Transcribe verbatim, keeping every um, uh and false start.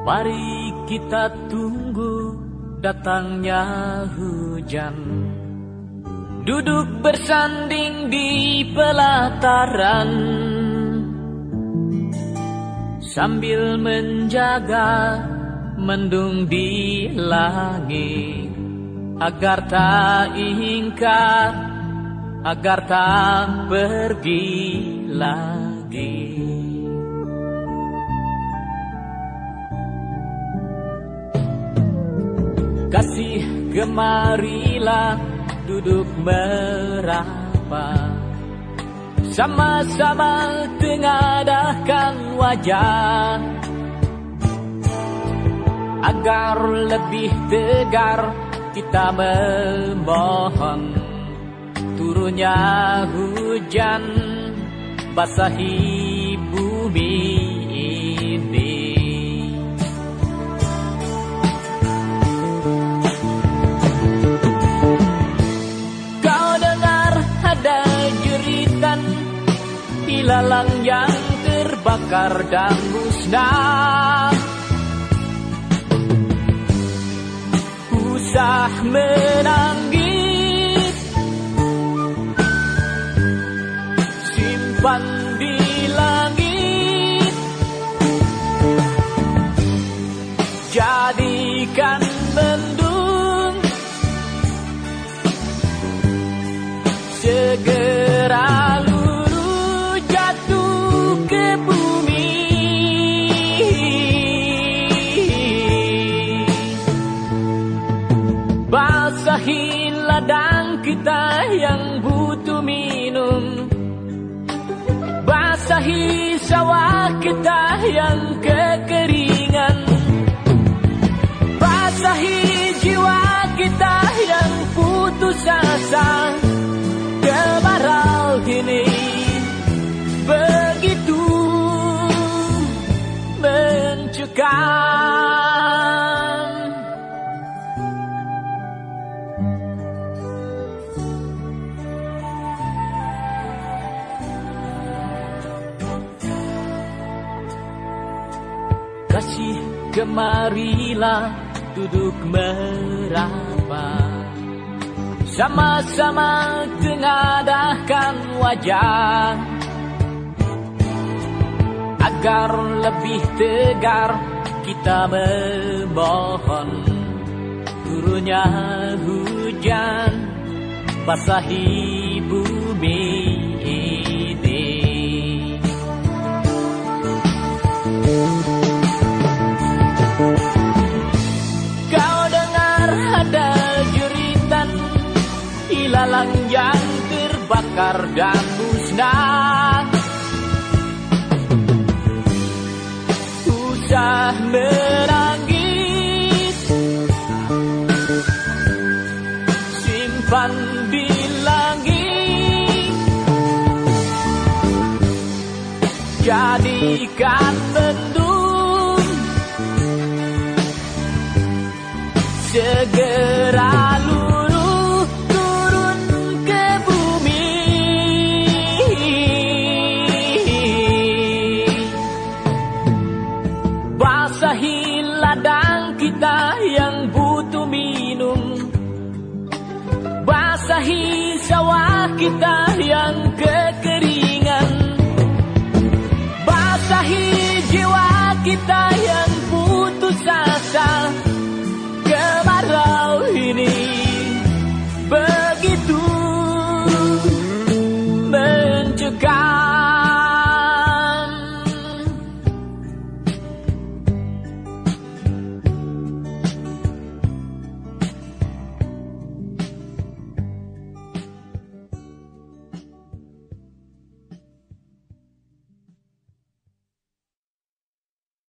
Mari kita tunggu datangnya hujan, duduk bersanding di pelataran, sambil menjaga mendung di langit, agar tak ingkar, agar tak pergi lagi. Kasih gemarilah duduk meraba, sama-sama tengadahkan wajah, agar lebih tegar kita memohon turunnya hujan basahi bumi ini. Kau dengar ada jeritan ilalang yang terbakar dan musnah, usah menangis, simpan di langit, jadikan mendung segera luluh jatuh ke bumi. Basahi ladang kita yang butuh minum, basahi sawah kita yang kekeringan, basahi jiwa kita yang putus asa. Kemarau ini begitu mencekam. Kasih gemarilah duduk meraba, sama-sama tengadahkan wajah, agar lebih tegar kita memohon turunnya hujan basahi bumi ini. Kau dengar ada jeritan ilalang yang terbakar dan musnah, usah menangis, simpan di langit, jadikan mendung segera luluh turun ke bumi. Basahi ladang kita yang butuh minum, basahi sawah kita